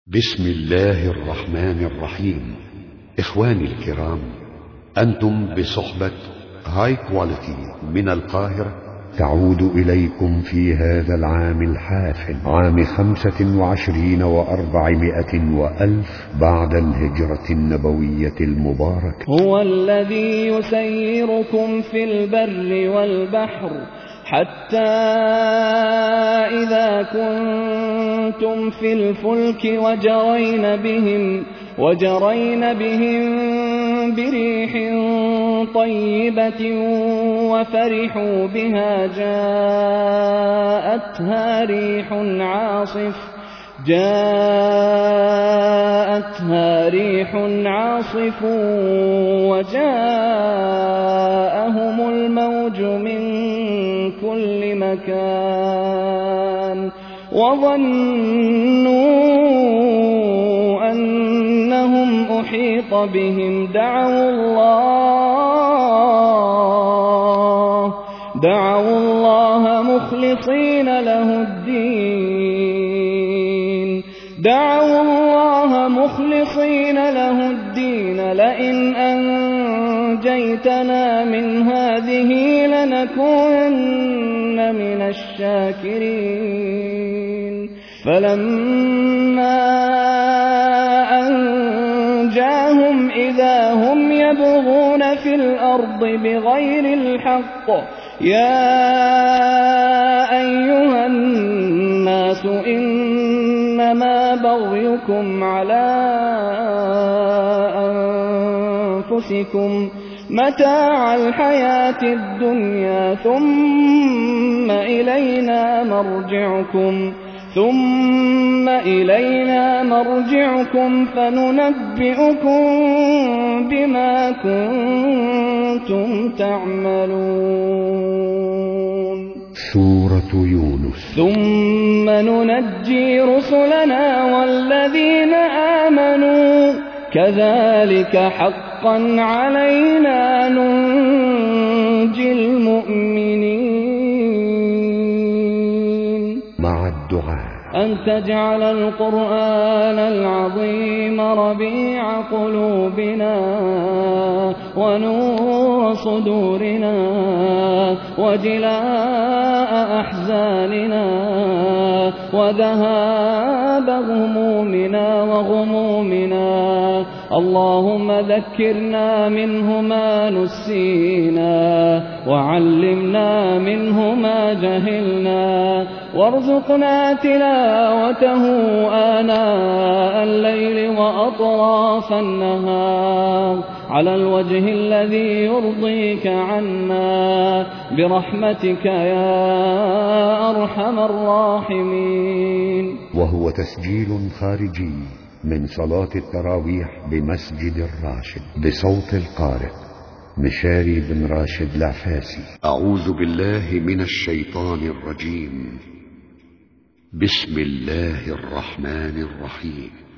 بسم الله الرحمن الرحيم. إخواني الكرام، أنتم بصحبة هاي كواليتي من القاهرة. تعود إليكم في هذا العام الحافل، عام 25 و400 وألف بعد الهجرة النبوية المباركة. هو الذي يسيركم في البر والبحر حتى إذا كنتم في الفلك وجرين بهم بريح طيبة وفرحوا بها جاءتها ريح عاصف وجاءهم الموج من كل مكان وظنوا أنهم أحيط بهم دعوا الله مخلصين له الدين لئن أنجيتنا من هذه لنكونن من الشاكرين. فلما أنجاهم إذا هم يبغون في الأرض بغير الحق يا أيها الناس إنما بغيكم على أنفسكم متاع الحياة الدنيا ثم إلينا مرجعكم فننبئكم بما كنتم تعملون. سورة يونس. ثم ننجي رسلنا والذين آمنوا كذلك حقا علينا ننجي المؤمنين. مع الدعاء أن تجعل القرآن العظيم ربيع قلوبنا ونور صدورنا وجلاء أحزاننا وذهاب همومنا وغمومنا. اللهم ذكرنا منه ما نسينا وعلمنا منه ما جهلنا وارزقنا تلاوته آناء الليل وأطراف النهار على الوجه الذي يرضيك عنا برحمتك يا أرحم الراحمين. وهو تسجيل خارجي من صلاة التراويح بمسجد الراشد بصوت القارئ مشاري بن راشد العفاسي. أعوذ بالله من الشيطان الرجيم. بسم الله الرحمن الرحيم.